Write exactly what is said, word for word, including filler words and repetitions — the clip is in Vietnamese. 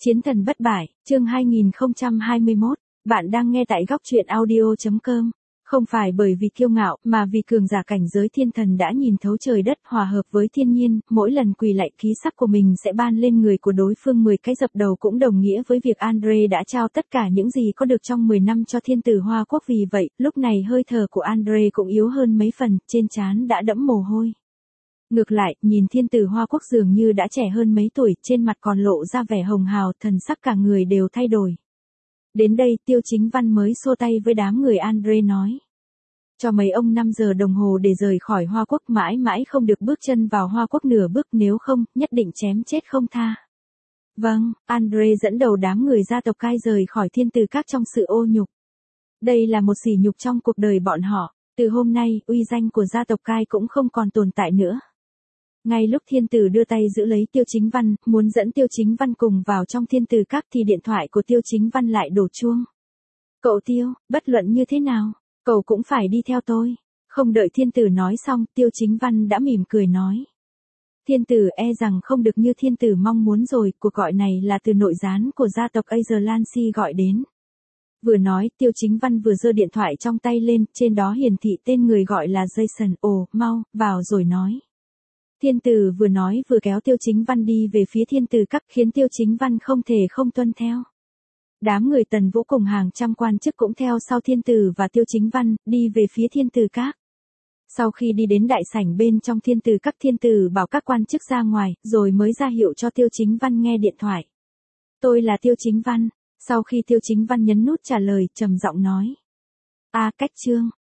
Chiến thần bất bại, chương hai nghìn không trăm hai mươi mốt, bạn đang nghe tại góc truyện audio.com. Không phải bởi vì kiêu ngạo, mà vì cường giả cảnh giới thiên thần đã nhìn thấu trời đất hòa hợp với thiên nhiên, mỗi lần quỳ lạy ký sắc của mình sẽ ban lên người của đối phương mười cái dập đầu cũng đồng nghĩa với việc Andre đã trao tất cả những gì có được trong mười năm cho thiên tử Hoa Quốc. Vì vậy, lúc này hơi thở của Andre cũng yếu hơn mấy phần, trên trán đã đẫm mồ hôi. Ngược lại, nhìn thiên tử Hoa Quốc dường như đã trẻ hơn mấy tuổi, trên mặt còn lộ ra vẻ hồng hào, thần sắc cả người đều thay đổi. Đến đây, Tiêu Chính Văn mới xô tay với đám người Andre nói. Cho mấy ông năm giờ đồng hồ để rời khỏi Hoa Quốc, mãi mãi không được bước chân vào Hoa Quốc nửa bước, nếu không, nhất định chém chết không tha. Vâng, Andre dẫn đầu đám người gia tộc Cai rời khỏi thiên tử các trong sự ô nhục. Đây là một sỉ nhục trong cuộc đời bọn họ, từ hôm nay, uy danh của gia tộc Cai cũng không còn tồn tại nữa. Ngay lúc thiên tử đưa tay giữ lấy Tiêu Chính Văn, muốn dẫn Tiêu Chính Văn cùng vào trong thiên tử các thì điện thoại của Tiêu Chính Văn lại đổ chuông. Cậu Tiêu, bất luận như thế nào, cậu cũng phải đi theo tôi. Không đợi thiên tử nói xong, Tiêu Chính Văn đã mỉm cười nói. Thiên tử e rằng không được như thiên tử mong muốn rồi, cuộc gọi này là từ nội gián của gia tộc Azelansi gọi đến. Vừa nói, Tiêu Chính Văn vừa giơ điện thoại trong tay lên, trên đó hiển thị tên người gọi là Jason. Ồ, mau, vào rồi nói. Thiên tử vừa nói vừa kéo Tiêu Chính Văn đi về phía thiên tử các, khiến Tiêu Chính Văn không thể không tuân theo. Đám người Tần Vũ cùng hàng trăm quan chức cũng theo sau thiên tử và Tiêu Chính Văn, đi về phía thiên tử các. Sau khi đi đến đại sảnh bên trong thiên tử các, thiên tử bảo các quan chức ra ngoài, rồi mới ra hiệu cho Tiêu Chính Văn nghe điện thoại. Tôi là Tiêu Chính Văn. Sau khi Tiêu Chính Văn nhấn nút trả lời, trầm giọng nói. A Cách Trương,